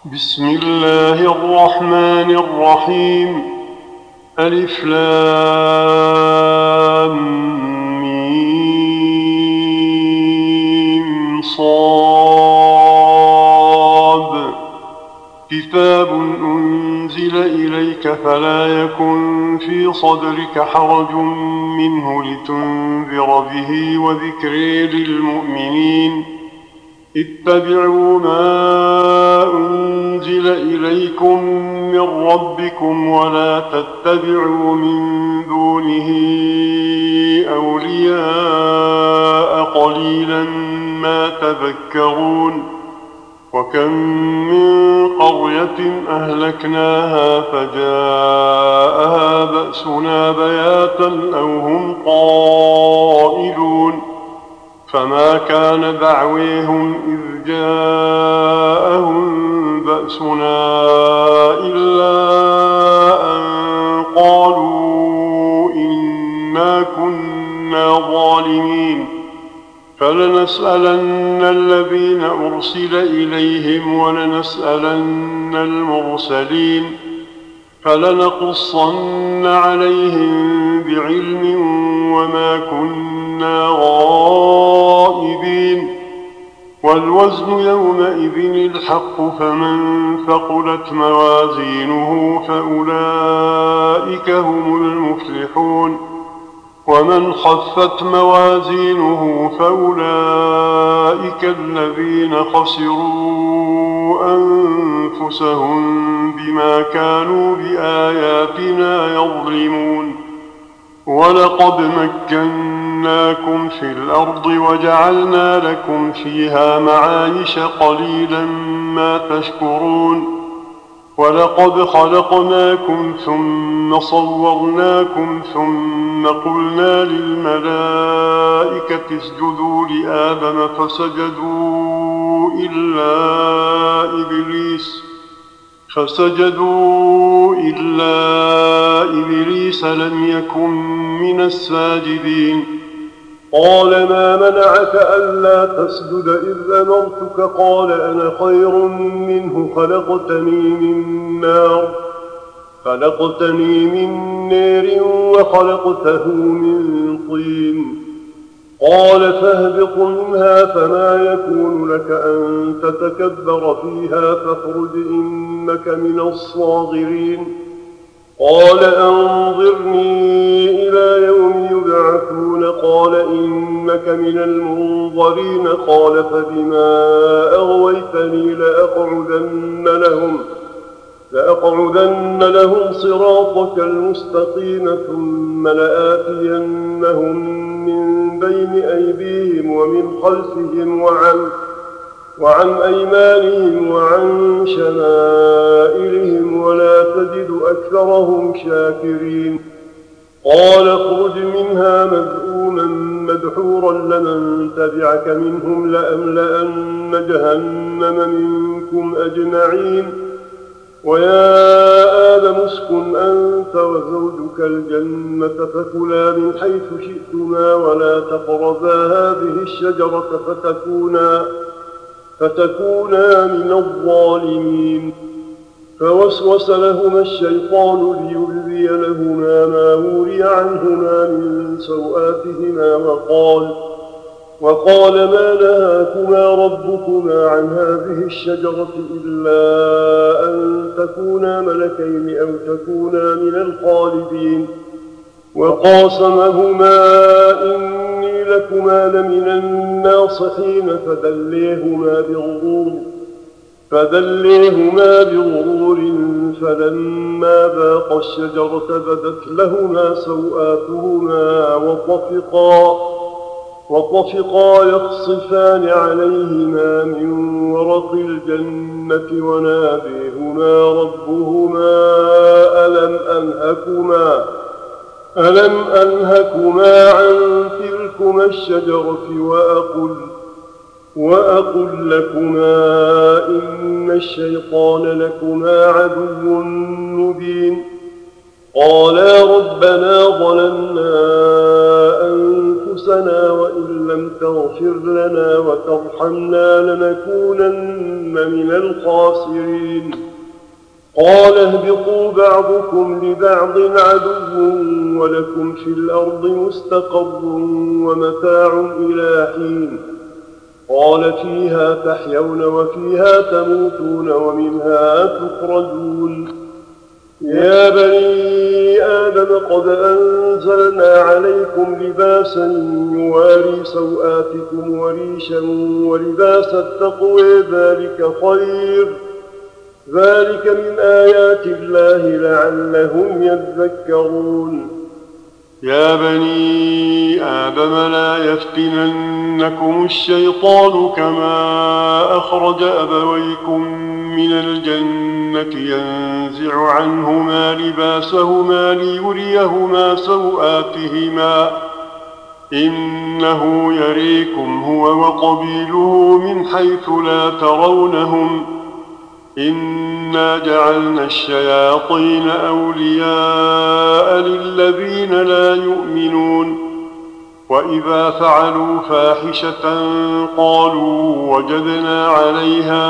بسم الله الرحمن الرحيم. ألف لام ميم صاد. كتاب أنزل إليك فلا يكن في صدرك حرج منه لتنذر به وذكر للمؤمنين. اتبعوا ما أنزل إليكم من ربكم ولا تتبعوا من دونه أولياء قليلا ما تذكرون. وكم من قرية أهلكناها فجاءها بأسنا بياتا أو هم قائلون. فما كان دعويهم إذ جاءهم بأسنا إلا أن قالوا إنا كنا ظالمين. فلنسألن الذين أرسل إليهم ولنسألن المرسلين. فلنقصن عليهم بعلم وما كنا غائبين. والوزن يومئذ الحق فمن ثقلت موازينه فأولئك هم المفلحون. ومن خفت موازينه فأولئك الذين خسروا أنفسهم بما كانوا بآياتنا يظلمون. ولقد مكناكم في الأرض وجعلنا لكم فيها معايش قليلا ما تشكرون. ولقد خلقناكم ثم صورناكم ثم قلنا للملائكة اسجدوا لآدم فسجدوا إلا إبليس لم يكن من الساجدين. قال ما منعك ألا تسجد إذ أمرتك؟ قال أنا خير منه خلقتني من نار وخلقته من طين. قال فاهبط منها فما يكون لك أن تتكبر فيها فاخرج إنك من الصاغرين. قال أنظرني إلى يوم يبعثون. قال إنك من المنظرين. قال فبما أغويتني لأقعدن لهم صراطك المستقيم ثم لآتينهم من بين أيديهم ومن خلفهم وعن أيمانهم وعن شمائلهم ولا تجد أكثرهم شاكرين. قال اخرج منها مذءوما مدحورا لمن تبعك منهم لأملأن جهنم منكم أجمعين. ويا آدم اسكن أنت وزوجك الجنة فكلا من حيث شئتما ولا تقربا هذه الشجرة فتكونا من الظالمين. فوسوس لهما الشيطان ليبدي لهما ما وري عنهما من سوآتهما وقال ما نهاكما ربكما عن هذه الشجرة إلا أن تكونا ملكين أو تكونا من الخالدين. وقاسمهما إني لكما لمن الناصحين فدليهما بغرور فلما ذاقا الشجرة بدت لهما سوآتهما وطفقا يخصفان عليهما من ورق الجنة وناديهما ربهما ألم أنهكما عن تلكما الشجرة وأقل لكما إن الشيطان لكما عدو مبين. قالا ربنا ظلمنا أنفسنا أنفسنا وإن لم تغفر لنا وترحمنا لنكونن من الخاسرين. قال اهبطوا بعضكم لبعض عدو ولكم في الأرض مستقر ومتاع إلى حين. قال فيها تحيون وفيها تموتون ومنها تخرجون. يا بني آدم قد أنزلنا عليكم لباسا يواري سوآتكم وريشا ولباس التقوى ذلك خير. ذلك من آيات الله لعلهم يذكرون. يا بني آدم لا يفتننكم الشيطان كما أخرج أبويكم من الجنة ينزع عنهما لباسهما ليريهما سوآتهما إنه يريكم هو وقبيله من حيث لا ترونهم إنا جعلنا الشياطين أولياء للذين لا يؤمنون وإذا فعلوا فاحشة قالوا وجدنا عليها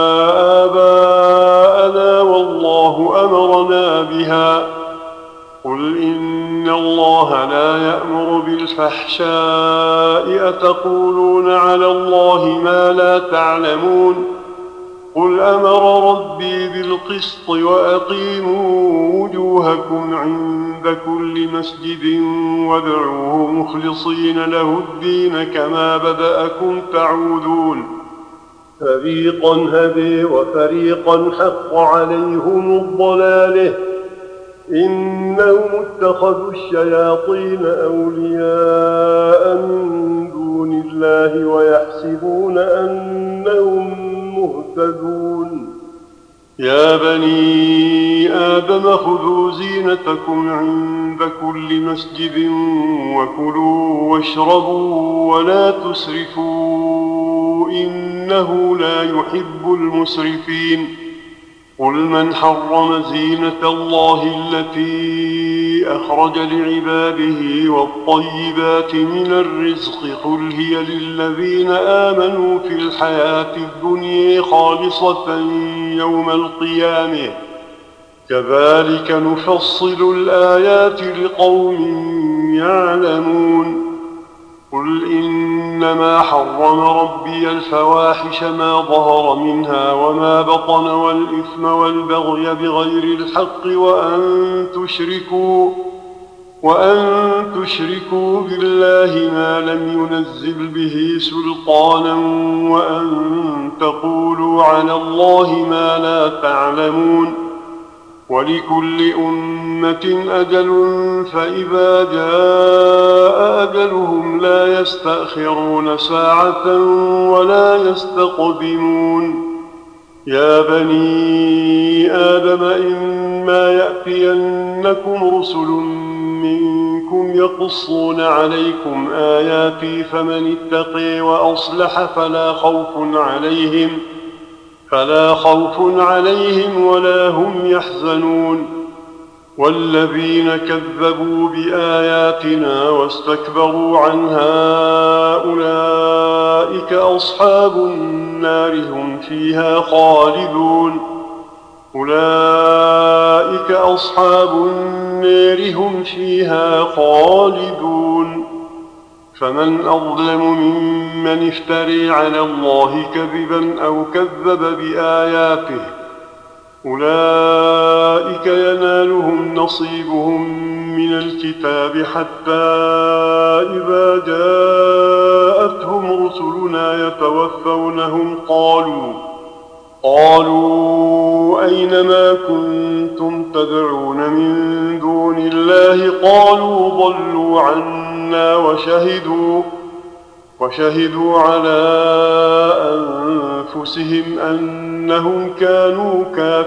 آباءنا والله أمرنا بها قل إن الله لا يأمر بالفحشاء أتقولون على الله ما لا تعلمون قل أمر ربي بالقسط وأقيموا وجوهكم عند كل مسجد وادعوه مخلصين له الدين كما بدأكم تعودون. فريقا هدي وفريقا حق عليهم الضلاله إنهم اتخذوا الشياطين أولياء من دون الله ويحسبون أنهم مهتدون. يا بني آدم خذوا زينتكم عند كل مسجد وكلوا واشربوا ولا تسرفوا إنه لا يحب المسرفين. قل من حرم زينة الله التي أخرج لعباده والطيبات من الرزق قل هي للذين آمنوا في الحياة الدنيا خالصة يوم القيامة كذلك نفصل الآيات لقوم يعلمون. قل إنما حرم ربي الفواحش ما ظهر منها وما بطن والإثم والبغي بغير الحق وأن تشركوا بالله ما لم ينزل به سلطانا وأن تقولوا على الله ما لا تعلمون. ولكل أمة أجل فإذا جاء أجلهم لا يستأخرون ساعة ولا يستقدمون. يا بني آدم إما يأتينكم رسل منكم يقصون عليكم آياتي فمن اتقي وأصلح فلا خوف عليهم ولا هم يحزنون. والذين كذبوا بآياتنا واستكبروا عنها أولئك أصحاب النار هم فيها خالدون. أولئك أصحاب النار هم فيها خالدون. فمن أظلم ممن افتري على الله كذبا أو كذب بآياته أولئك ينالهم نصيبهم من الكتاب حتى إذا جاءتهم رسلنا يتوفونهم قالوا أين ما كنتم تدعون من دون الله قالوا ضلوا عنا وشهدوا على أنفسهم أنهم كانوا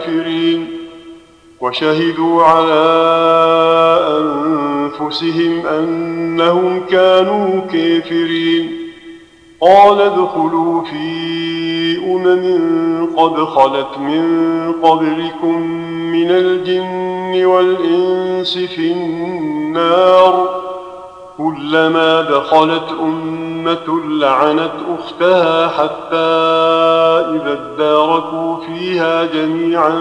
كافرين. قال ادخلوا في قد خلت من قبلكم من الجن والإنس في النار كلما دخلت أمة لعنت أختها حتى إذا اداركوا فيها جميعا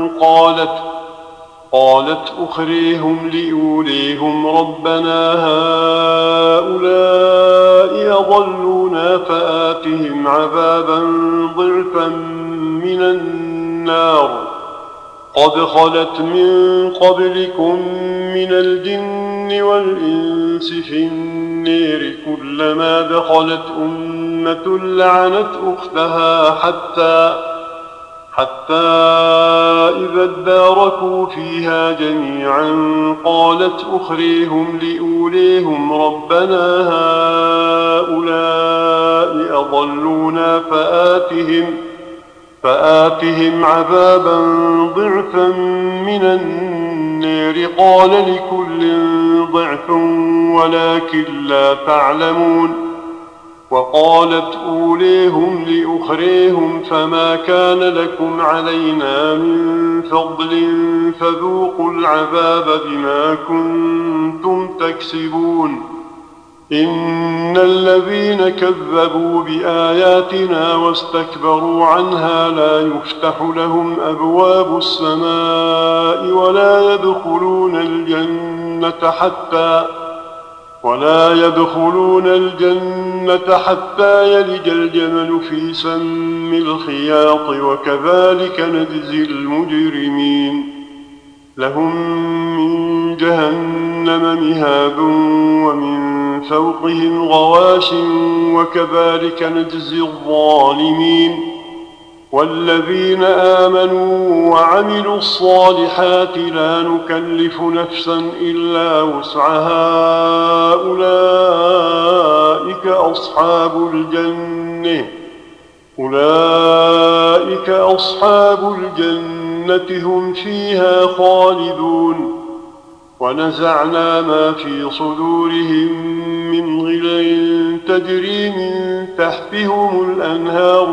قالت أخريهم لأوليهم ربنا هؤلاء أضلونا فآتهم عذابا ضعفا من النار قد خلت من قبلكم من الجن والإنس في النير كلما دخلت أمة لعنت أختها حتى إذا اداركوا فيها جميعا قالت أخريهم لأوليهم ربنا هؤلاء أضلونا فآتهم عذابا ضعفا من النار قال لكل ضعف ولكن لا تعلمون وقالت أوليهم لأخريهم فما كان لكم علينا من فضل فذوقوا العذاب بما كنتم تكسبون إن الذين كذبوا بآياتنا واستكبروا عنها لا يفتح لهم أبواب السماء ولا يدخلون الجنة حتى يلج الجمل في سم الخياط وكذلك نجزي المجرمين لهم من جهنم مهاد ومن فوقهم غواش وكذلك نجزي الظالمين والذين آمنوا وعملوا الصالحات لا نكلف نفسا إلا وسعها أولئك أصحاب الجنة هم فيها خالدون ونزعنا ما في صدورهم من غل تجري من تحتهم الأنهار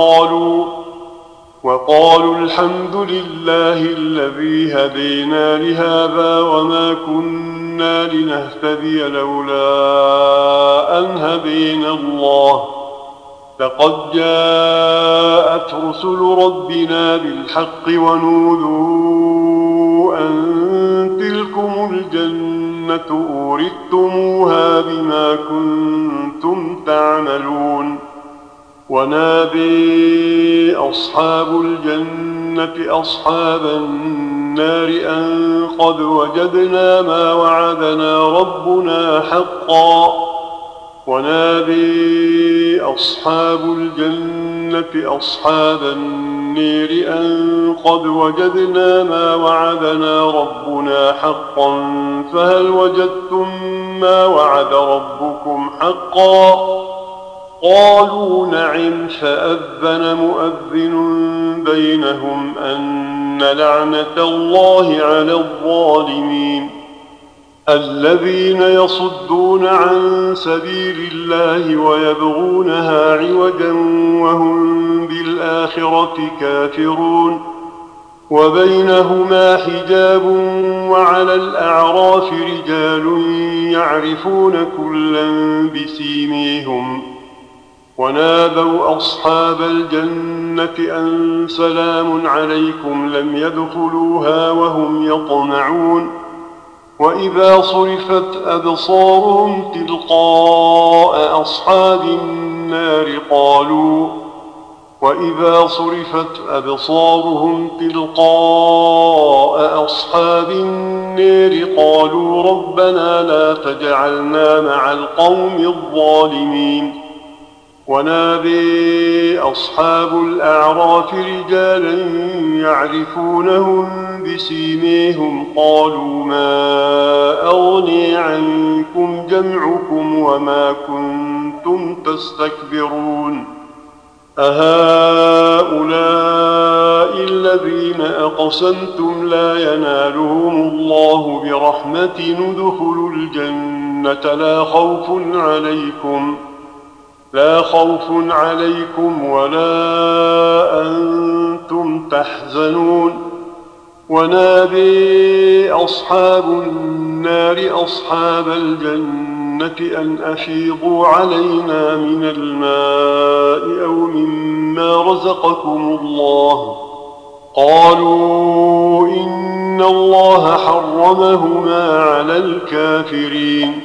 وقالوا الحمد لله الذي هدينا لهذا وما كنا لنهتدي لولا أن هدينا الله لقد جاءت رسل ربنا بالحق ونودوا أن تلكم الجنة أورثتموها بما كنتم تعملون ونادي أصحاب الجنة أصحاب النار أن قد وجدنا ما وعدنا ربنا حقا ونادي أصحاب الجنة أصحاب النار أن قد وجدنا ما وعدنا ربنا حقا فهل وجدتم ما وعد ربكم حقا قالوا نعم فأذن مؤذن بينهم أن لعنة الله على الظالمين الذين يصدون عن سبيل الله ويبغونها عوجا وهم بالآخرة كافرون وبينهما حجاب وعلى الأعراف رجال يعرفون كلا بسيميهم ونادوا أصحاب الجنة أن سلام عليكم لم يدخلوها وهم يطمعون وإذا صرفت أبصارهم تلقاء أصحاب النار قالوا ربنا لا تجعلنا مع القوم الظالمين ونادي أصحاب الأعراف رجالا يعرفونهم بسيميهم قالوا ما أغني عنكم جمعكم وما كنتم تستكبرون أهؤلاء الذين أقسمتم لا ينالهم الله برحمة ادخلوا الجنة لا خوف عليكم ولا أنتم تحزنون ونادي أصحاب النار أصحاب الجنة أن أفيضوا علينا من الماء أو مما رزقكم الله. قالوا إن الله حرمهما على الكافرين.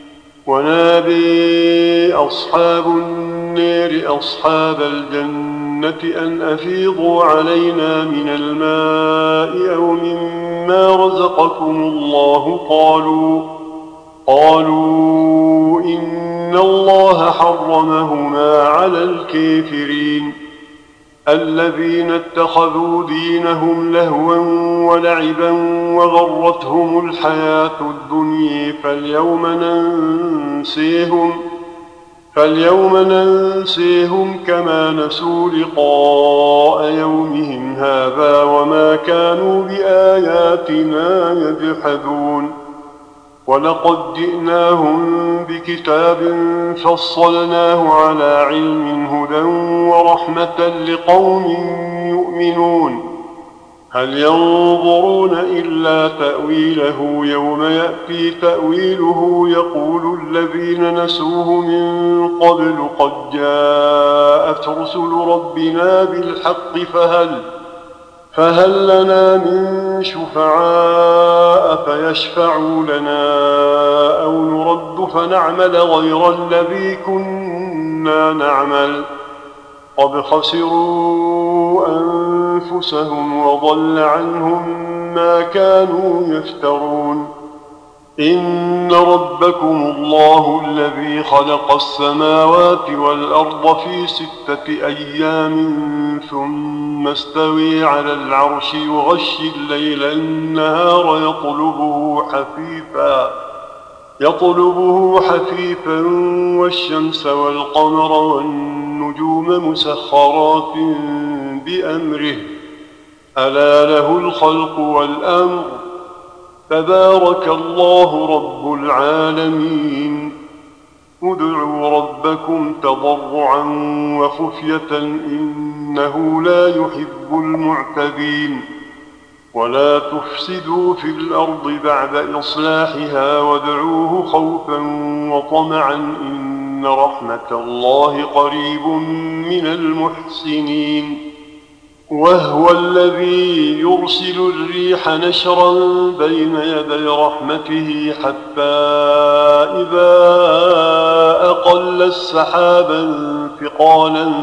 ونادي أصحاب النار أصحاب الجنة أن أفيضوا علينا من الماء أو مما رزقكم الله. قالوا إن الله حرمهما على الكافرين الذين اتخذوا دينهم لهوا ولعبا وغرتهم الحياة الدنيا فاليوم ننسيهم كما نسوا لقاء يومهم هذا وما كانوا بآياتنا يجحدون. ولقد جئناهم بكتاب فصلناه على علم هدى ورحمة لقوم يؤمنون. هل ينظرون إلا تأويله يوم يأتي تأويله يقول الذين نسوه من قبل قد جاءت رسل ربنا بالحق فهل لنا من شفعاء فيشفعوا لنا أو نرد فنعمل غير الذي كنا نعمل قد خسروا أنفسهم وضل عنهم ما كانوا يفترون. إن ربكم الله الذي خلق السماوات والأرض في 6 أيام ثم استوي على العرش يغشي الليل النهار يطلبه حثيثا والشمس والقمر والنجوم مسخرات بأمره ألا له الخلق والأمر تبارك الله رب العالمين. ادعوا ربكم تضرعا وخفية إنه لا يحب المعتدين. ولا تفسدوا في الأرض بعد إصلاحها وادعوه خوفا وطمعا إن رحمة الله قريب من المحسنين. وهو الذي يرسل الريح نشرا بين يدي رحمته حتى إذا أقل السحابا ثقالا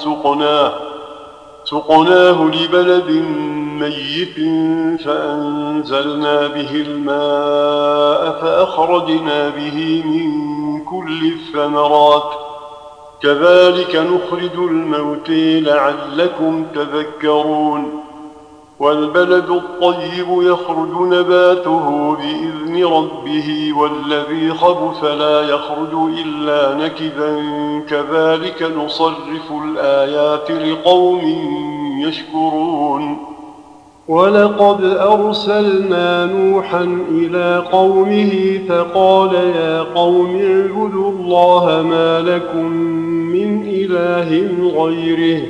سقناه لبلد ميت فأنزلنا به الماء فأخرجنا به من كل الثمرات كذلك نخرج الموتى لعلكم تذكرون. والبلد الطيب يخرج نباته بإذن ربه والذي خبث لا يخرج إلا نكدا كذلك نصرف الآيات لقوم يشكرون. ولقد أرسلنا نوحا إلى قومه فقال يا قوم اعبدوا الله ما لكم من إله غيره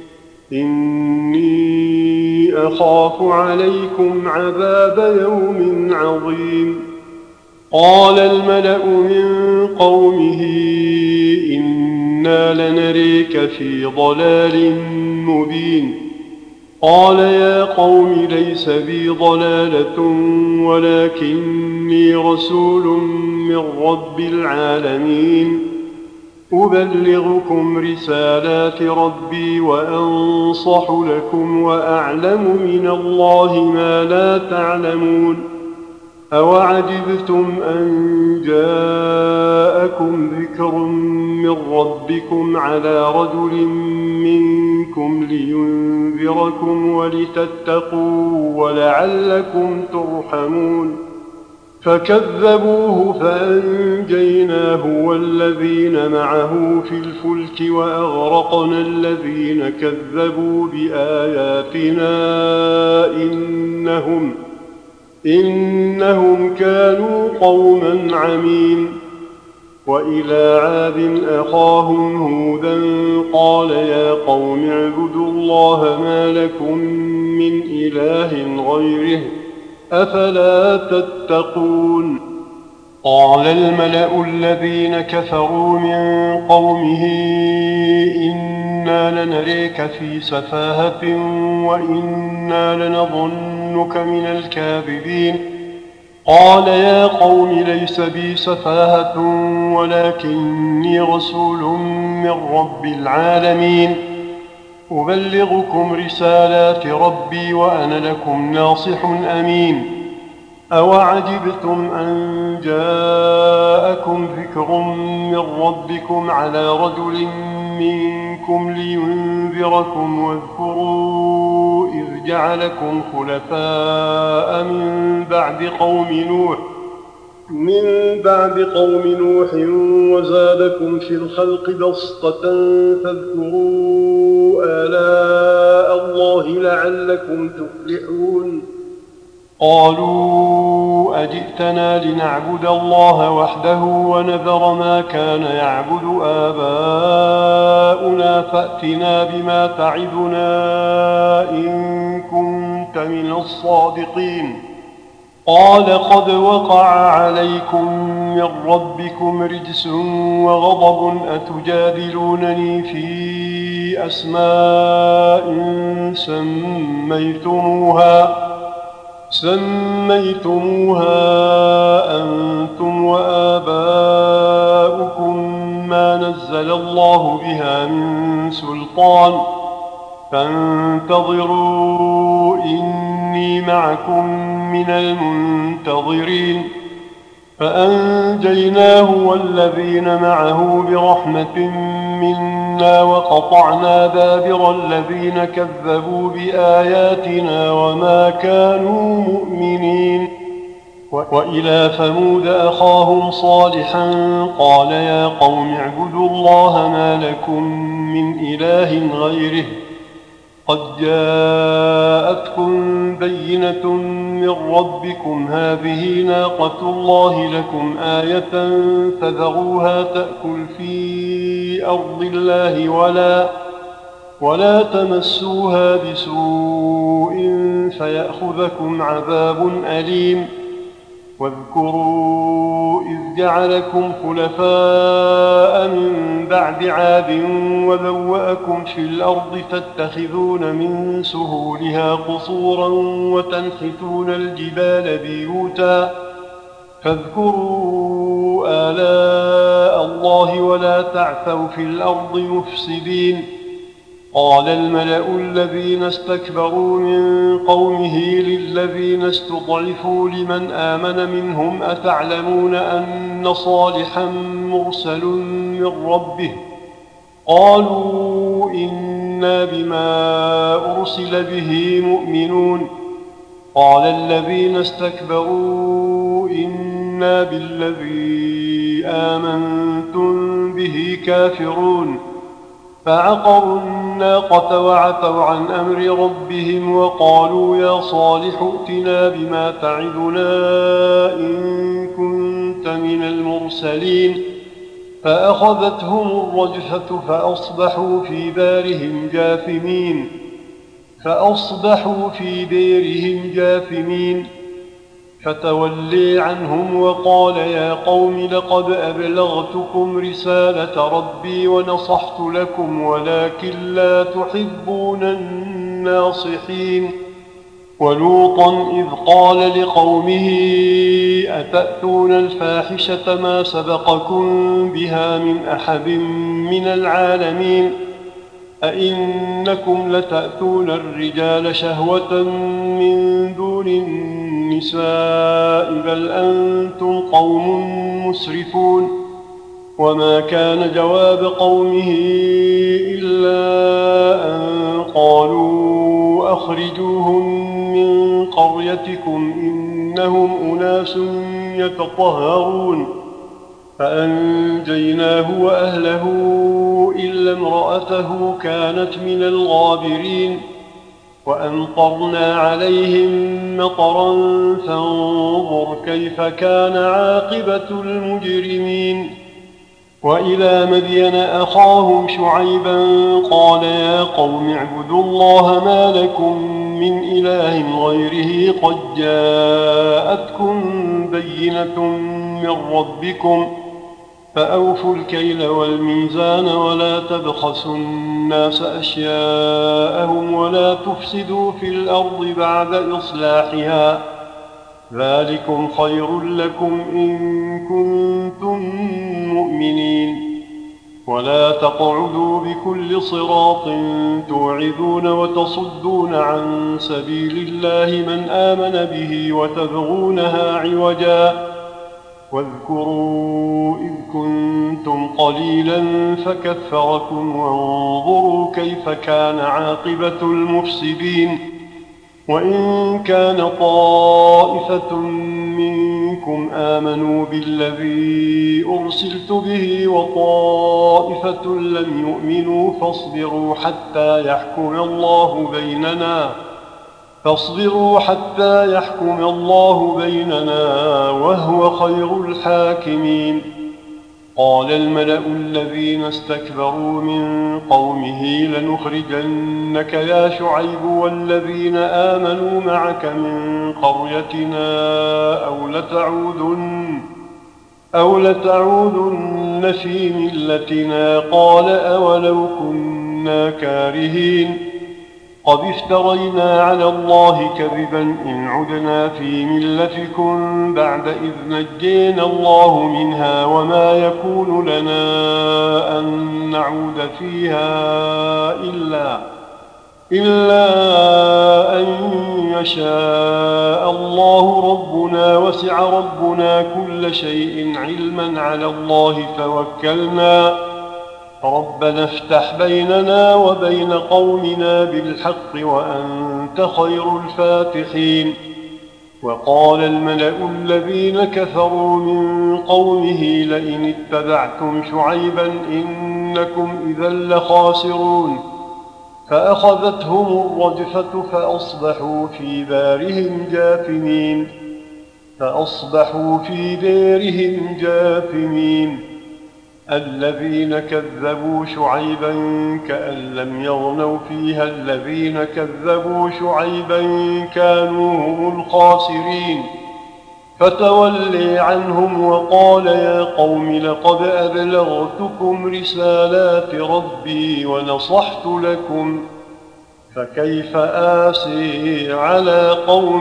إني أخاف عليكم عذاب يوم عظيم. قال الملأ من قومه إنا لنريك في ضلال مبين. قال يا قوم ليس بي ضلالة ولكني رسول من رب العالمين أبلغكم رسالات ربي وأنصح لكم وأعلم من الله ما لا تعلمون. أوعجبتم أن جاءكم ذكر من ربكم على رجل منكم لينذركم ولتتقوا ولعلكم ترحمون. فكذبوه فأنجيناه والذين معه في الفلك وأغرقنا الذين كذبوا بآياتنا إنهم كانوا قوما عمين. وإلى عاد أخاهم هودا قال يا قوم اعبدوا الله ما لكم من إله غيره أفلا تتقون. قال الملأ الذين كفروا من قومه إنا لنريك في سفاهة وإنا لنظنك من الكاذبين قال يا قوم ليس بي سفاهة ولكني رسول من رب العالمين أبلغكم رسالات ربي وأنا لكم ناصح أمين أوعجبتم أن جاءكم ذكر من ربكم على رجل منكم لينذركم واذكروا إذ جعلكم خلفاء من بعد قوم نوح وزادكم في الخلق بسطة فاذكروا آلاء الله لعلكم تفلحون قالوا أجئتنا لنعبد الله وحده ونذر ما كان يعبد آباؤنا فأتنا بما تعدنا إن كنت من الصادقين قال قد وقع عليكم من ربكم رجس وغضب أتجادلونني في أسماء سميتموها أنتم وآباؤكم ما نزل الله بها من سلطان فانتظروا إني معكم من المنتظرين فأنجيناه والذين معه برحمة منا وقطعنا دابر الذين كذبوا بآياتنا وما كانوا مؤمنين وإلى ثمود أخاهم صالحا قال يا قوم اعبدوا الله ما لكم من إله غيره قد جاءتكم بينة من ربكم هذه ناقة الله لكم آية فذروها تأكل في أرض الله ولا تمسوها بسوء فيأخذكم عذاب أليم واذكروا إذ جعلكم خلفاء من بعد عاد وبوأكم في الأرض تتخذون من سهولها قصورا وتنحتون الجبال بيوتا فاذكروا آلاء الله ولا تعثوا في الأرض مفسدين قال الملأ الذين استكبروا من قومه للذين استضعفوا لمن آمن منهم أتعلمون أن صالحا مرسل من ربه قالوا إنا بما أرسل به مؤمنون قال الذين استكبروا إنا بالذي آمنتم به كافرون فعقروا الناقة وعتوا عن أمر ربهم وقالوا يا صالح ائتنا بما تعدنا إن كنت من المرسلين فأخذتهم الرجفة فأصبحوا في ديرهم جاثمين فتولي عنهم وقال يا قوم لقد أبلغتكم رسالة ربي ونصحت لكم ولكن لا تحبون الناصحين ولوطا إذ قال لقومه أتأتون الفاحشة ما سبقكم بها من أحد من العالمين أئنكم لتأتون الرجال شهوة من دون النساء بل أنتم قوم مسرفون وما كان جواب قومه إلا أن قالوا أخرجوهم من قريتكم إنهم أناس يتطهرون فأنجيناه وأهله إلا امرأته كانت من الغابرين وأمطرنا عليهم مطرا فانظر كيف كان عاقبة المجرمين وإلى مدين أخاهم شعيبا قال يا قوم اعبدوا الله ما لكم من إله غيره قد جاءتكم بينة من ربكم فأوفوا الكيل والميزان ولا تبخسوا الناس أشياءهم ولا تفسدوا في الأرض بعد إصلاحها ذلكم خير لكم إن كنتم مؤمنين ولا تقعدوا بكل صراط توعدون وتصدون عن سبيل الله من آمن به وتبغونها عوجا واذكروا إذ كنتم قليلا فكثركم وانظروا كيف كان عاقبة المفسدين وإن كان طائفة منكم آمنوا بالذي أرسلت به وطائفة لم يؤمنوا فاصبروا حتى يحكم الله بيننا وهو خير الحاكمين قال الملأ الذين استكبروا من قومه لنخرجنك يا شعيب والذين آمنوا معك من قريتنا أو لتعودن في ملتنا قال أولو كنا كارهين قد افترينا على الله كذبا إن عدنا في ملتكم بعد إذ نجينا الله منها وما يكون لنا أن نعود فيها إلا أن يشاء الله ربنا وسع ربنا كل شيء علما على الله توكلنا ربنا افتح بيننا وبين قومنا بالحق وأنت خير الفاتحين وقال الملأ الذين كفروا من قومه لئن اتبعتم شعيبا إنكم إذا لخاسرون فأخذتهم الرجفة فأصبحوا في دارهم جاثمين الذين كذبوا شعيبا كأن لم يغنوا فيها الذين كذبوا شعيبا كانوا هم الخاسرين فتولي عنهم وقال يا قوم لقد أبلغتكم رسالات ربي ونصحت لكم فكيف آسي على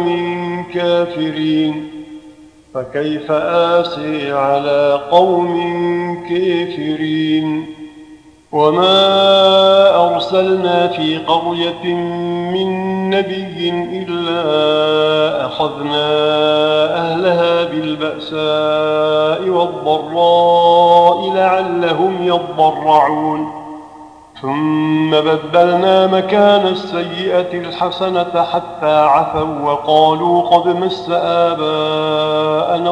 قوم كافرين وما أرسلنا في قرية من نبي إلا أخذنا أهلها بالبأساء والضراء لعلهم يضرعون ثم بدلنا مكان السيئة الحسنة حتى عفوا وقالوا قد مس آباءنا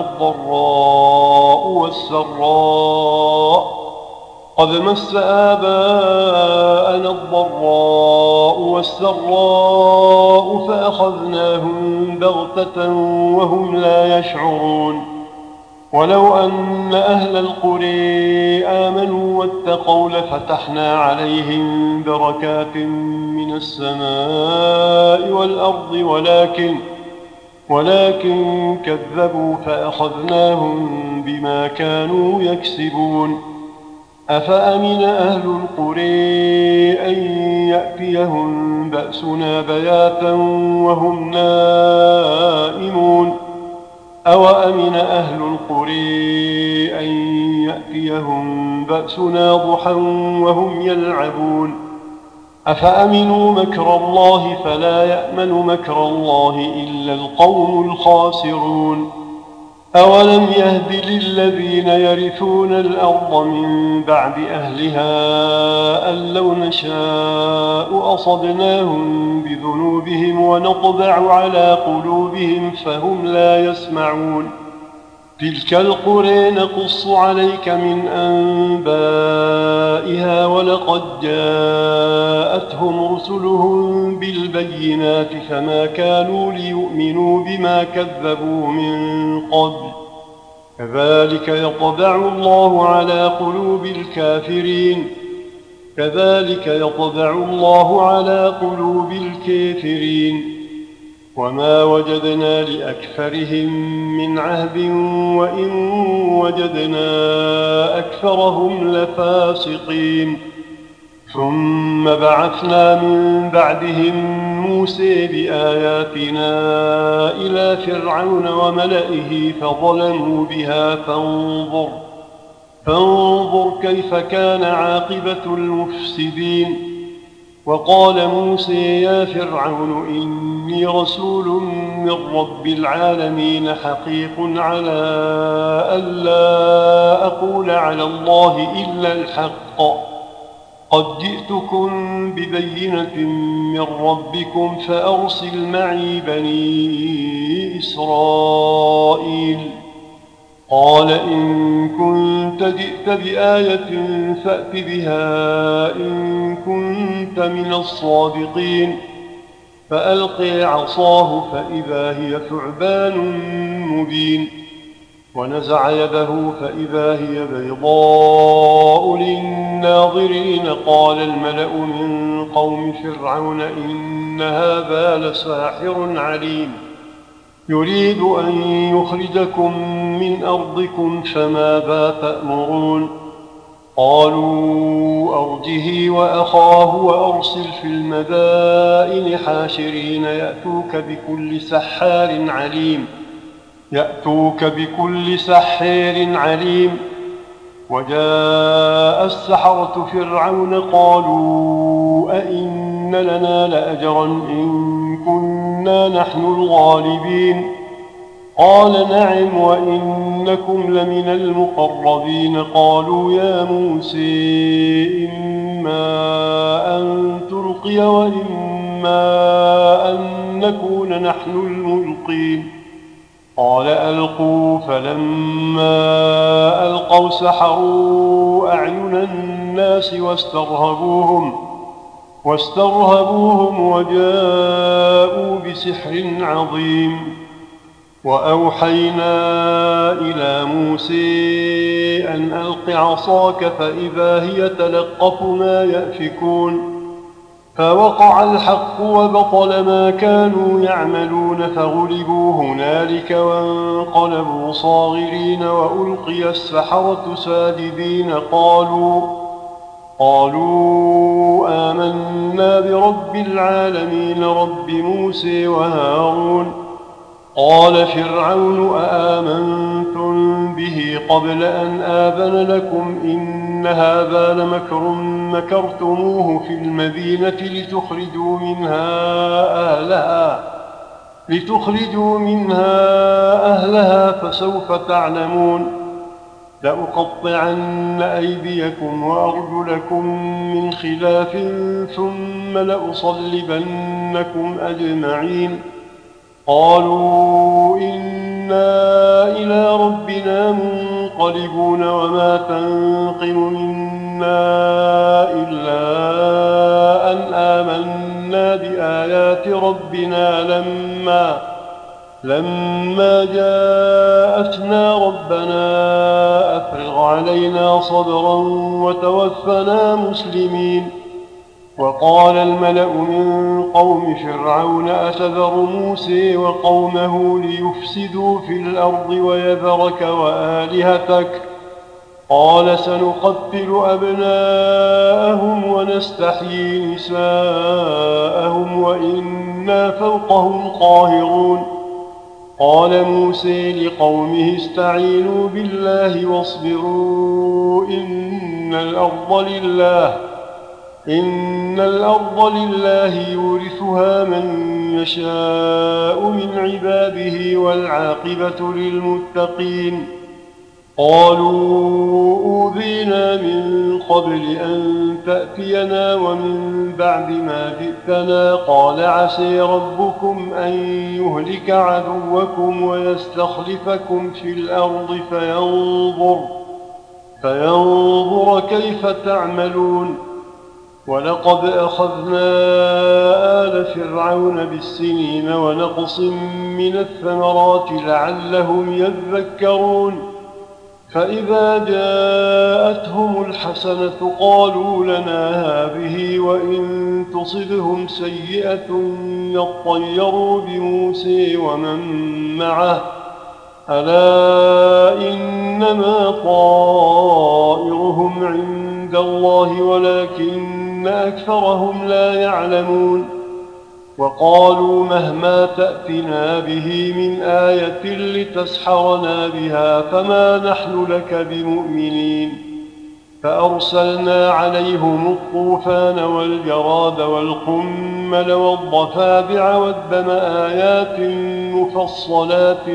الضراء والسراء فأخذناهم بغتة وهم لا يشعرون ولو أن أهل القرى آمنوا واتقوا لفتحنا عليهم بركات من السماء والأرض ولكن كذبوا فأخذناهم بما كانوا يكسبون أفأمن أهل القرى أن يأتيهم بأسنا بياتا وهم نائمون أوأمن أهل القرى أن يأتيهم بأسنا ضحى وهم يلعبون أفأمنوا مكر الله فلا يأمن مكر الله إلا القوم الخاسرون أولم يهد للذين يرثون الأرض من بعد أهلها أن لو نشاء أصبناهم بذنوبهم ونطبع على قلوبهم فهم لا يسمعون تلك القرى نقص عليك من أنبائها ولقد جاءتهم رسلهم بالبينات فما كانوا ليؤمنوا بما كذبوا من قبل كذلك يطبع الله على قلوب الكافرين وما وجدنا لأكثرهم من عهد وإن وجدنا أكثرهم لفاسقين. ثم بعثنا من بعدهم موسى بآياتنا إلى فرعون وملئه فظلموا بها فانظر كيف كان عاقبة المفسدين. وقال موسى يا فرعون إني رسول من رب العالمين حقيق على ألا أقول على الله إلا الحق قد جئتكم ببينة من ربكم فأرسل معي بني إسرائيل. قال إن كنت جئت بآية فأت بها إن كنت من الصادقين. فألقي عصاه فإذا هي ثعبان مبين ونزع يده فإذا هي بيضاء للناظرين. قال الملأ من قوم فرعون إن هذا لساحر عليم يريد أن يخرجكم من أرضكم فماذا تأمرون. قالوا أرجه وأخاه وأرسل في المدائن حاشرين يأتوك بكل سحار عليم. وجاء السحرة فرعون قالوا أئن لنا لأجرا إن كنا نحن الغالبين. قال نعم وإنكم لمن المقربين. قالوا يا موسى إما أن تلقي وإما أن نكون نحن الملقين. قال ألقوا فلما ألقوا سحروا أعين الناس واسترهبوهم وجاءوا بسحر عظيم. وأوحينا إلى موسى أن ألق عصاك فإذا هي تلقف ما يأفكون. فوقع الحق وبطل ما كانوا يعملون فغلبوا هنالك وانقلبوا صاغرين وألقي السحرة ساجدين. قالوا آمنا برب العالمين رب موسى وهارون. قال فرعون أآمنتم به قبل أن آذن لكم إن هذا لمكر مكرتموه في المدينة لتخرجوا منها أهلها فسوف تعلمون. لأقطعن أيديكم وأرجلكم من خلاف ثم لأصلبنكم أجمعين. قالوا إنا إلى ربنا منقلبون وما تنقم منا إلا أن آمنا بآيات ربنا لما جاءتنا ربنا أفرغ علينا صبرا وتوفنا مسلمين. وقال الملأ من قوم فرعون أتذر موسى وقومه ليفسدوا في الأرض ويذرك وآلهتك. قال سنقتل أبناءهم ونستحيي نساءهم وإنا فوقهم قاهرون. قال موسى لقومه استعينوا بالله واصبروا إن الأرض لله يورثها من يشاء من عباده والعاقبة للمتقين. قالوا أوذينا من قبل أن تأتينا ومن بعد ما جئتنا. قال عسى ربكم أن يهلك عدوكم ويستخلفكم في الأرض فينظر كيف تعملون. ولقد أخذنا آل فرعون بالسنين ونقص من الثمرات لعلهم يذكرون. فإذا جاءتهم الحسنة قالوا لنا هذه وإن تصبهم سيئة يطيروا بموسى ومن معه ألا إنما طائرهم عند الله ولكن أكثرهم لا يعلمون وقالوا مهما تأتنا به من آية لتسحرنا بها فما نحن لك بمؤمنين فأرسلنا عليهم الطوفان والجراد والقمل والضفادع والدم آيات مفصلات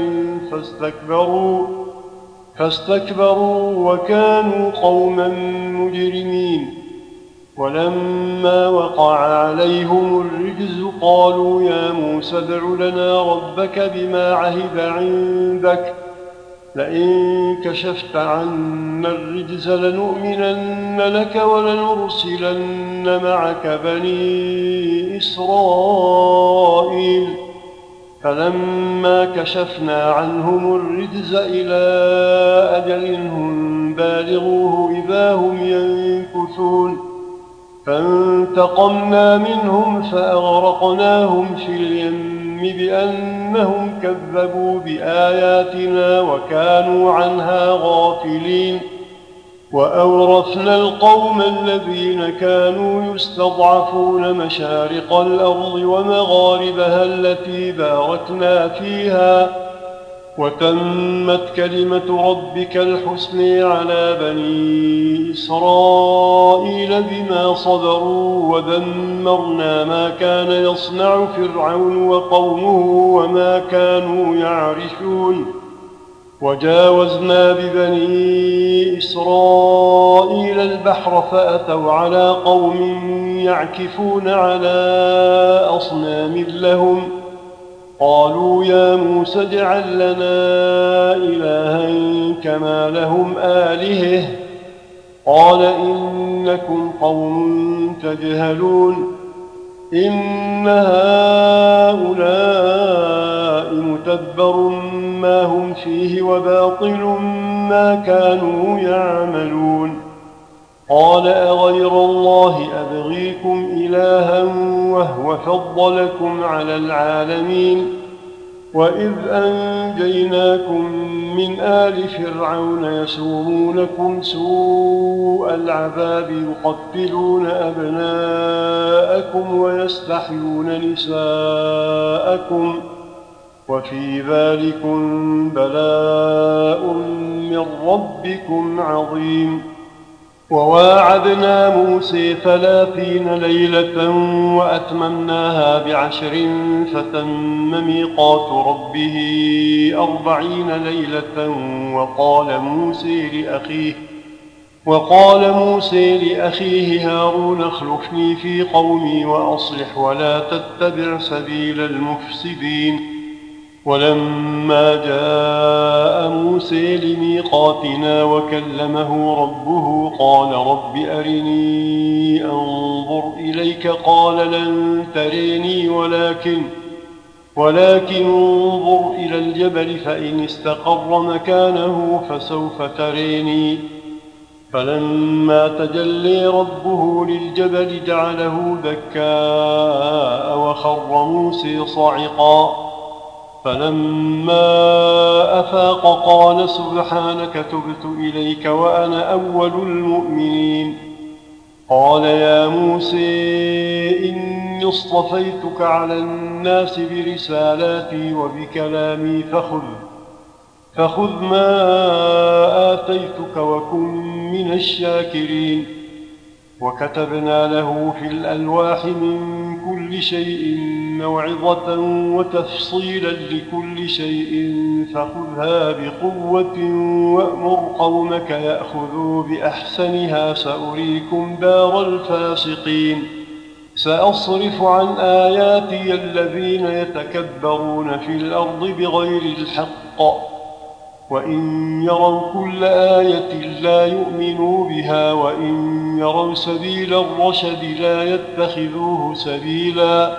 فاستكبروا وكانوا قوما مجرمين ولما وقع عليهم الرجز قالوا يا موسى ادع لنا ربك بما عهد عندك لئن كشفت عنا الرجز لنؤمنن لك ولنرسلن معك بني إسرائيل فلما كشفنا عنهم الرجز إلى أجل هم بالغوه إذا هم ينكثون فانتقمنا منهم فأغرقناهم في اليم بأنهم كذبوا بآياتنا وكانوا عنها غافلين وأورثنا القوم الذين كانوا يستضعفون مشارق الأرض ومغاربها التي باركنا فيها وتمت كلمة ربك الحسنى على بني إسرائيل بما صبروا ودمرنا ما كان يصنع فرعون وقومه وما كانوا يعرشون وجاوزنا ببني إسرائيل البحر فأتوا على قوم يعكفون على أصنام لهم قالوا يا موسى اجعل لنا إلها كما لهم آلهة قال إنكم قوم تجهلون إن هؤلاء متبر ما هم فيه وباطل ما كانوا يعملون قال أغير الله أبغيكم إلها وهو فضلكم على العالمين وإذ أنجيناكم من آل فرعون يسومونكم سوء العذاب يقتلون أبناءكم ويستحيون نساءكم وفي ذلكم بلاء من ربكم عظيم وواعدنا موسى 30 ليلة وأتممناها ب10 فتم ميقات ربه 40 ليلة وقال موسى لأخيه هارون اخلفني في قومي وأصلح ولا تتبع سبيل المفسدين ولما جاء موسى لميقاتنا وكلمه ربه قال رب أرني أنظر إليك قال لن تريني ولكن انظر إلى الجبل فإن استقر مكانه فسوف تريني فلما تجلي ربه للجبل جعله دكاء وخر موسى صعقا فلما أفاق قال سبحانك تبت إليك وأنا أول المؤمنين قال يا موسى إني اصطفيتك على الناس برسالاتي وبكلامي فخذ ما آتيتك وكن من الشاكرين وكتبنا له في الألواح من كل شيء موعظة وتفصيلا لكل شيء فخذها بقوة وأمر قومك يأخذوا بأحسنها سأريكم دار الفاسقين سأصرف عن آياتي الذين يتكبرون في الأرض بغير الحق وإن يروا كل آية لا يؤمنوا بها وإن يروا سبيل الرشد لا يتخذوه سبيلا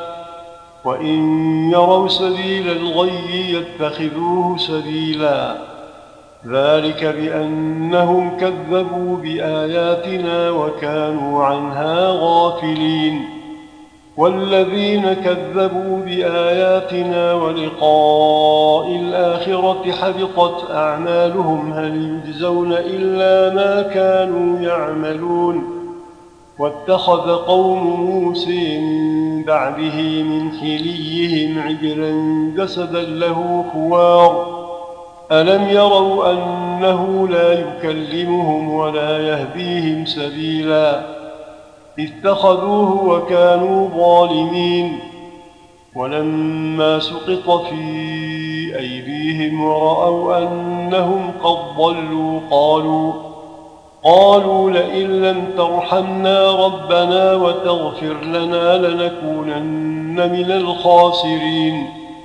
وإن يروا سبيل الغي يتخذوه سبيلا ذلك بأنهم كذبوا بآياتنا وكانوا عنها غافلين. والذين كذبوا بآياتنا ولقاء الآخرة حبطت أعمالهم هل يجزون إلا ما كانوا يعملون. واتخذ قوم موسى من بعده من حليهم عجلا جسدا له خوار ألم يروا أنه لا يكلمهم ولا يهديهم سبيلا اتخذوه وكانوا ظالمين. ولما سقط في أيديهم ورأوا أنهم قد ضلوا قالوا لئن لم ترحمنا ربنا وتغفر لنا لنكونن من الخاسرين.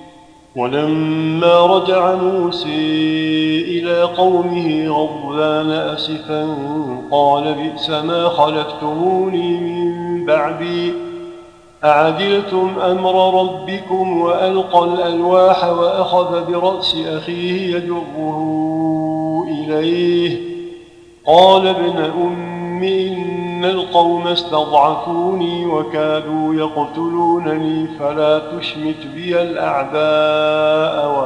ولما رجع موسى إلى قومه غضبان أسفا قال بئس ما خلفتموني من بعدي أعجلتم أمر ربكم وألقى الألواح وأخذ برأس أخيه يجره إليه قال ابن أم إن القوم استضعفوني وكادوا يقتلونني فلا تشمت بي الأعداء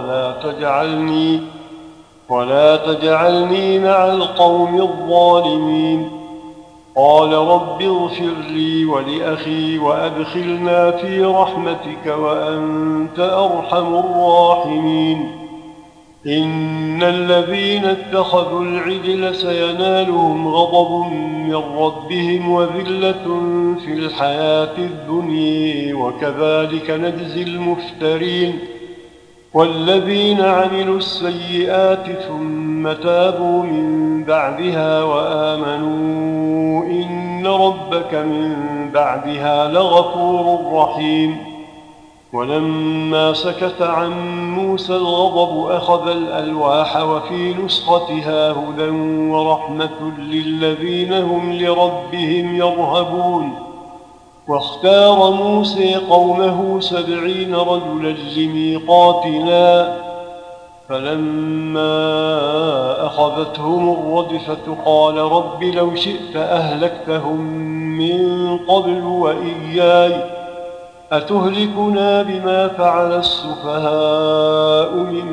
ولا تجعلني مع القوم الظالمين. قال رب اغفر لي ولأخي وأدخلنا في رحمتك وأنت أرحم الراحمين. إن الذين اتخذوا العجل سينالهم غضب من ربهم وذلة في الحياة الدنيا وكذلك نجزي المفترين. والذين عملوا السيئات ثم تابوا من بعدها وآمنوا إن ربك من بعدها لغفور رحيم. ولما سكت عن موسى الغضب أخذ الألواح وفي نسختها هدى ورحمة للذين هم لربهم يرهبون. واختار موسى قومه 70 رجلا لميقاتنا فلما أخذتهم الرجفة قال رب لو شئت أهلكتهم من قبل وإياي أتهلكنا بما فعل السفهاء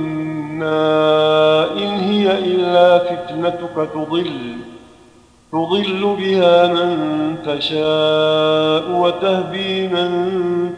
منا إن هي إلا فتنتك تضل بها من تشاء وتهدي من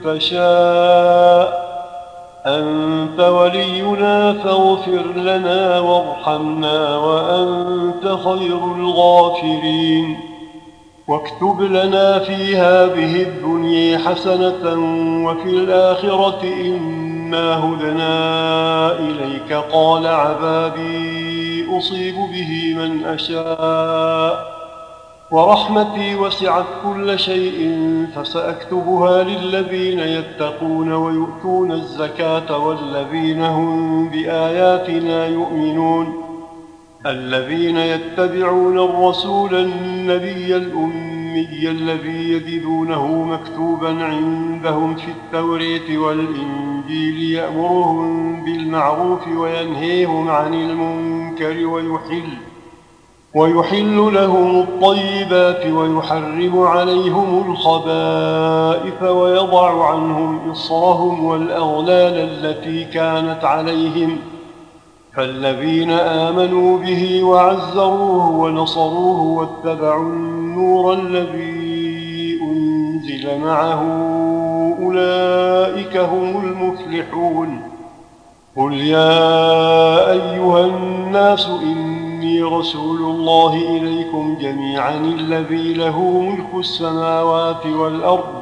تشاء أنت ولينا فاغفر لنا وارحمنا وأنت خير الغافرين. واكتب لنا في هذه الدنيا حسنة وفي الآخرة إنا هدنا إليك قال عذابي أصيب به من أشاء ورحمتي وسعت كل شيء فسأكتبها للذين يتقون ويؤتون الزكاة والذين هم بآياتنا يؤمنون. الذين يتبعون الرسول النبي الأمي الذي يجدونه مكتوبا عندهم في التوراة والإنجيل يأمرهم بالمعروف وينهيهم عن المنكر ويحل لهم الطيبات ويحرم عليهم الخبائث ويضع عنهم إصرهم والأغلال التي كانت عليهم. فالذين آمنوا به وعزروه ونصروه واتبعوا النور الذي أنزل معه أولئك هم المفلحون. قل يا أيها الناس إني رسول الله إليكم جميعا الذي له ملك السماوات والأرض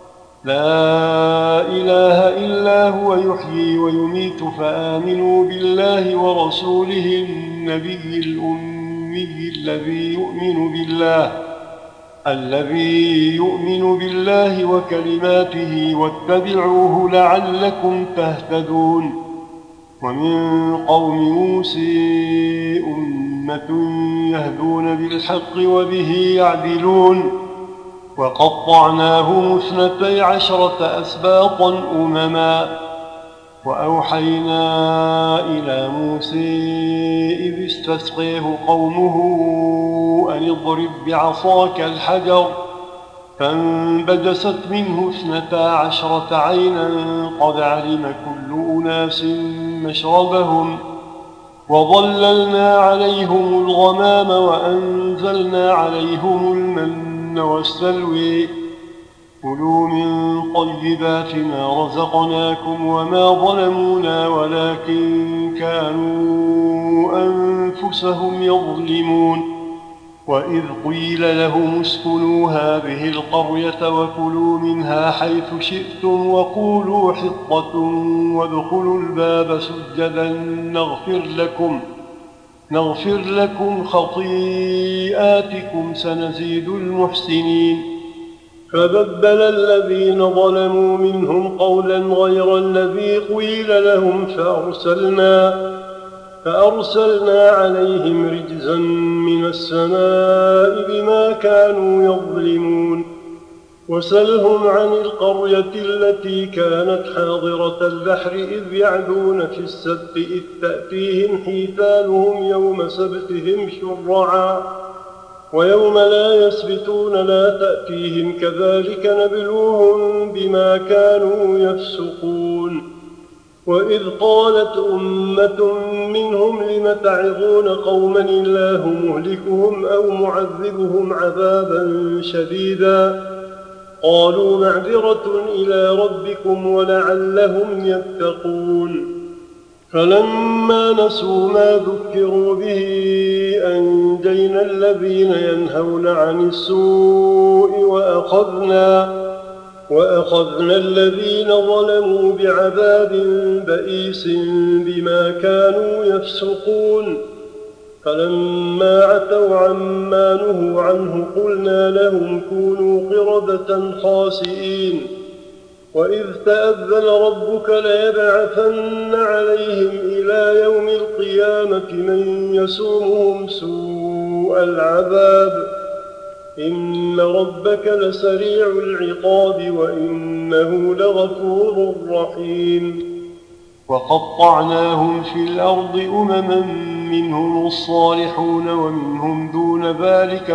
لا إله إلا هو يحيي ويميت فآمنوا بالله ورسوله النبي الأمي الذي يؤمن بالله وكلماته واتبعوه لعلكم تهتدون. ومن قوم موسى أمة يهدون بالحق وبه يعدلون. وقطعناهم 12 أسباطا أمما وأوحينا إلى موسى إذ يستسقيه قومه أن اضرب بعصاك الحجر فانبجست منه 12 عينا قد علم كل أناس مشربهم وظللنا عليهم الغمام وأنزلنا عليهم المن والسلوي كلوا من طيبات ما رزقناكم وما ظلمونا ولكن كانوا أنفسهم يظلمون وإذ قيل لهم اسكنوا هذه القرية وكلوا منها حيث شئتم وقولوا حطة وادخلوا الباب سجدا نغفر لكم خطيئاتكم سنزيد المحسنين فبدل الذين ظلموا منهم قولا غير الذي قيل لهم فأرسلنا عليهم رجزا من السماء بما كانوا يظلمون وسلهم عن القرية التي كانت حاضرة البحر إذ يعدون في السبت إذ تأتيهم حيتانهم يوم سبتهم شرعا ويوم لا يسبتون لا تأتيهم كذلك نبلوهم بما كانوا يفسقون وإذ قالت أمة منهم لم تعظون قوما الله مهلكهم أو معذبهم عذابا شديدا قالوا معذرة إلى ربكم ولعلهم يتقون فلما نسوا ما ذكروا به أنجينا الذين ينهون عن السوء وأخذنا الذين ظلموا بعذاب بئيس بما كانوا يفسقون فلما عتوا عما نهوا عنه قلنا لهم كونوا قردة خاسئين وإذ تأذن ربك ليبعثن عليهم إلى يوم القيامة من يسومهم سوء العذاب إن ربك لسريع العقاب وإنه لغفور رحيم وقطعناهم في الأرض أمما منهم الصالحون ومنهم دون ذلك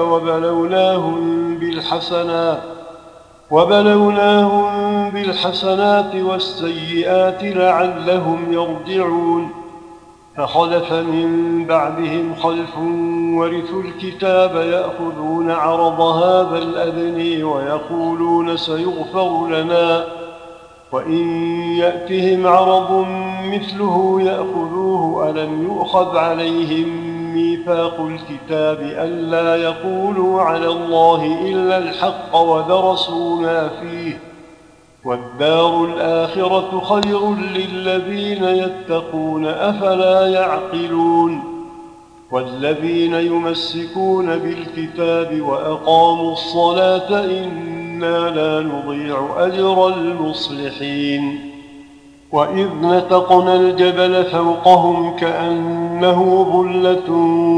وبلوناهم بالحسنات والسيئات لعلهم يرجعون فخلف من بعدهم خلف ورثوا الكتاب يأخذون عرض هذا الأدنى ويقولون سيغفر لنا وإن يأتهم عرض مثله يأخذوه ألم يؤخذ عليهم ميثاق الكتاب ألا يقولوا على الله إلا الحق ودرسوا ما فيه والدار الآخرة خير للذين يتقون أفلا يعقلون والذين يمسكون بالكتاب وأقاموا الصلاة إنا لا نضيع أجر المصلحين وإذ نتقنا الجبل فوقهم كأنه ظلة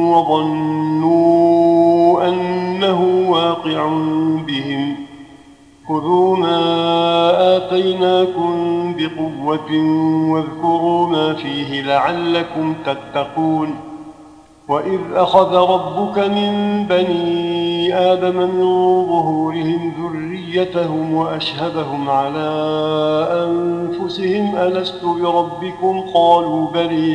وظنوا أنه واقع بهم خذوا ما آتيناكم بقوة واذكروا ما فيه لعلكم تتقون وإذ أخذ ربك من بني آدم من ظهورهم ذريتهم وأشهدهم على أنفسهم ألست بربكم قالوا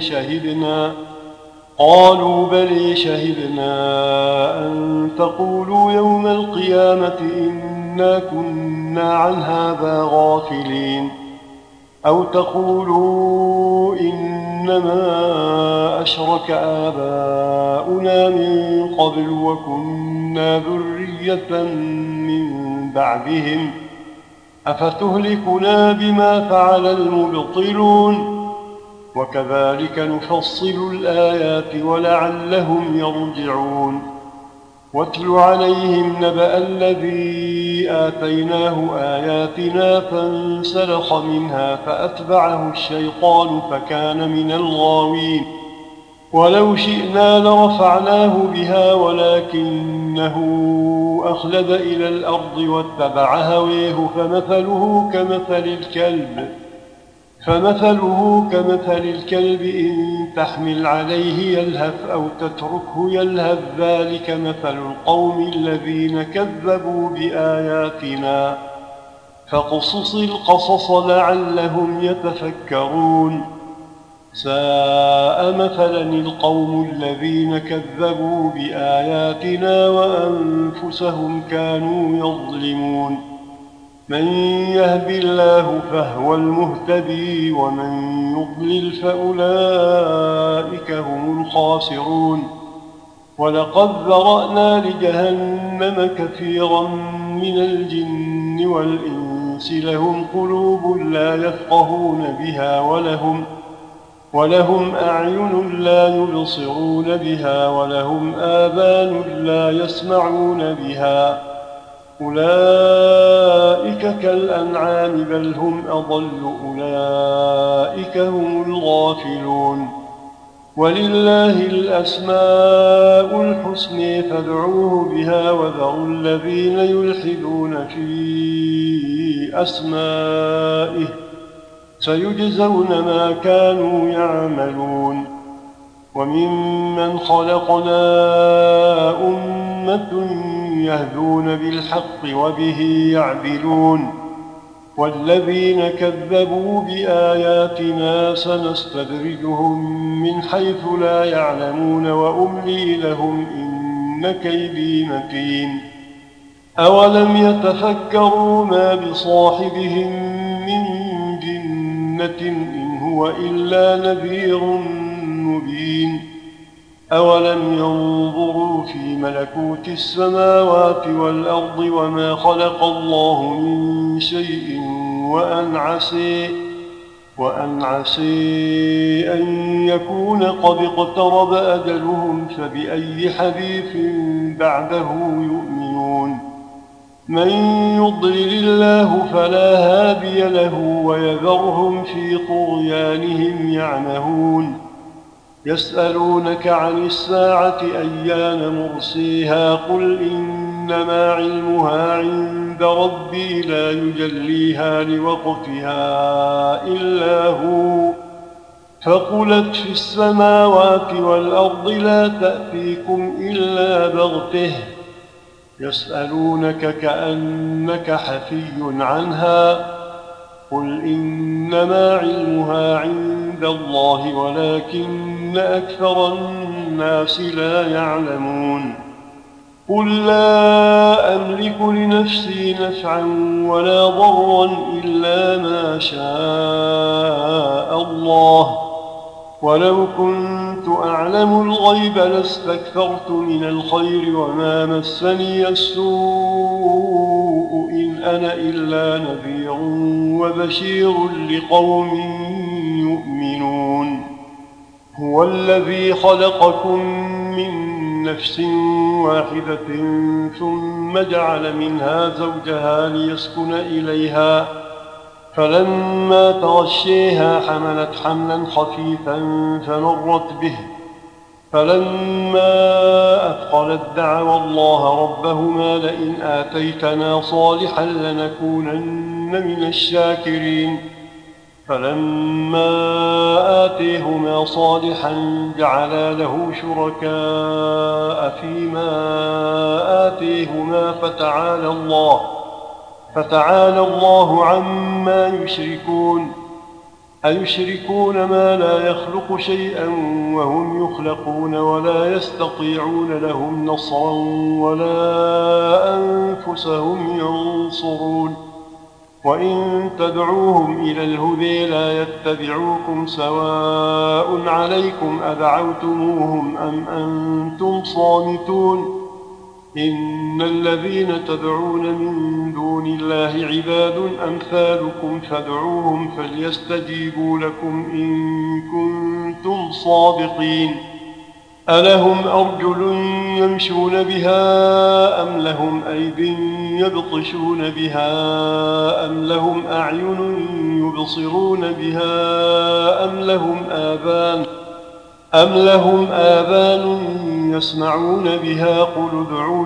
بلي شهدنا أن تقولوا يوم القيامة إنا كنا عن هذا غافلين أو تقولوا إنما أشرك آباؤنا من قبل وكنا ذرية من بعدهم أفتهلكنا بما فعل المبطلون وكذلك نفصل الآيات ولعلهم يرجعون واتل عليهم نبأ الذي آتيناه آياتنا فانسلخ منها فأتبعه الشيطان فكان من الغاوين ولو شئنا لرفعناه بها ولكنه أخلد إلى الأرض واتبع هويه فمثله كمثل الكلب فمثله كمثل الكلب إن تحمل عليه يلهث أو تتركه يلهث ذلك مثل القوم الذين كذبوا بآياتنا فاقصص القصص لعلهم يتفكرون ساء مثلا القوم الذين كذبوا بآياتنا وأنفسهم كانوا يظلمون من يهد الله فهو المهتدي ومن يضلل فأولئك هم الخاسرون ولقد ذرأنا لجهنم كثيرا من الجن والإنس لهم قلوب لا يفقهون بها ولهم أعين لا يبصرون بها ولهم آذان لا يسمعون بها أولئك كالأنعام بل هم أضل أولئك هم الغافلون ولله الأسماء الحسنى فادعوه بها وذروا الذين يلحدون في أسمائه سيجزون ما كانوا يعملون وممن خلقنا أمة يهدون بالحق وبه يعدلون والذين كذبوا بآياتنا سنستدرجهم من حيث لا يعلمون وأملي لهم إن كيدي متين أولم يتفكروا ما بصاحبهم من جنة إن هو إلا نذير مبين أولم ينظروا في ملكوت السماوات والأرض وما خلق الله من شيء وأن عسي أن يكون قد اقترب أجلهم فبأي حديث بعده يؤمنون من يضلل الله فلا هادي له ويذرهم في طغيانهم يعمهون يسألونك عن الساعة أيان مرسيها قل إنما علمها عند ربي لا يجليها لوقتها إلا هو فقلت في السماوات والأرض لا تأتيكم إلا بغته يسألونك كأنك حفي عنها قل إنما علمها عند الله ولكن أكثر الناس لا يعلمون قل لا أملك لنفسي نفعا ولا ضرا إلا ما شاء الله ولو كنت أعلم الغيب لاستكثرت من الخير وما مسني السوء إن أنا إلا نذير وبشير لقوم يؤمنون هو الذي خلقكم من نفس واحدة ثم جعل منها زوجها ليسكن إليها فلما تغشيها حملت حملا خفيفا فمرت به فلما أثقلت دعوا الله ربهما لئن آتيتنا صالحا لنكونن من الشاكرين فلما آتيهما صالحا جعلا له شركاء فيما آتيهما فتعالى الله عما يشركون أيشركون ما لا يخلق شيئا وهم يخلقون ولا يستطيعون لهم نصرا ولا أنفسهم ينصرون وإن تدعوهم إلى الهدى لا يتبعوكم سواء عليكم أدعوتموهم أم أنتم صامتون إن الذين تدعون من دون الله عباد أمثالكم فادعوهم فليستجيبوا لكم إن كنتم صادقين ألهم أرجل يمشون بها أم لهم أيد يبطشون بها أم لهم أعين يبصرون بها أم لهم آذان يسمعون بها قل ادعوا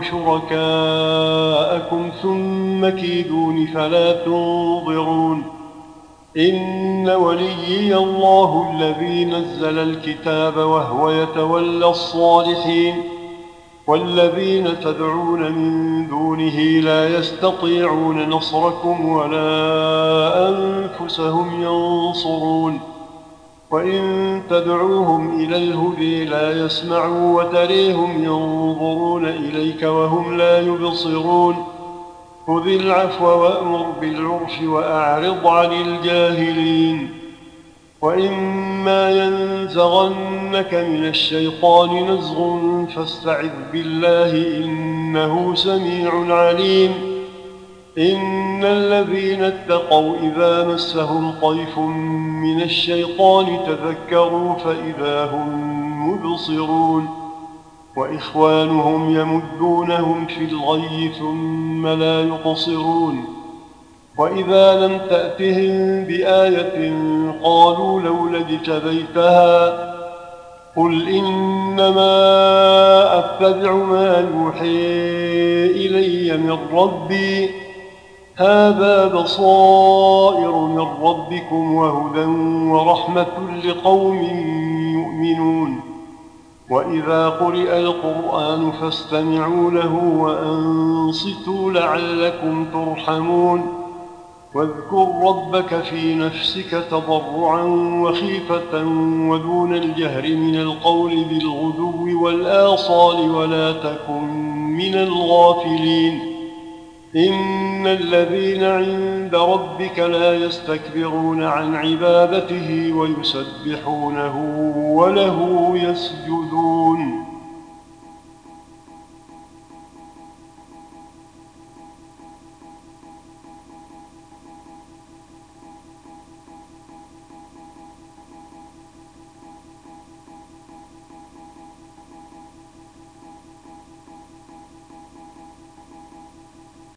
شركاءكم ثم كيدون فلا تنظرون إن وليي الله الذي نزل الكتاب وهو يتولى الصالحين والذين تدعون من دونه لا يستطيعون نصركم ولا أنفسهم ينصرون وإن تدعوهم إلى الهدى لا يسمعوا وتريهم ينظرون إليك وهم لا يبصرون خذ العفو وأمر بالعرف وأعرض عن الجاهلين وإما ينزغنك من الشيطان نزغ فاستعذ بالله إنه سميع عليم إن الذين اتقوا إذا مسهم طيف من الشيطان تذكروا فإذا هم مبصرون وإخوانهم يمدونهم في الغي ثم لا يقصرون وإذا لم تأتهم بآية قالوا لولا اجتبيتها قل إنما أتبع ما يوحي إلي من ربي هذا بصائر من ربكم وهدى ورحمة لقوم يؤمنون وإذا قرئ القرآن فاستمعوا له وأنصتوا لعلكم ترحمون واذكر ربك في نفسك تضرعا وخيفة ودون الجهر من القول بالغدو والآصال ولا تكن من الغافلين إن الذين عند ربك لا يستكبرون عن عبادته ويسبحونه وله يسجدون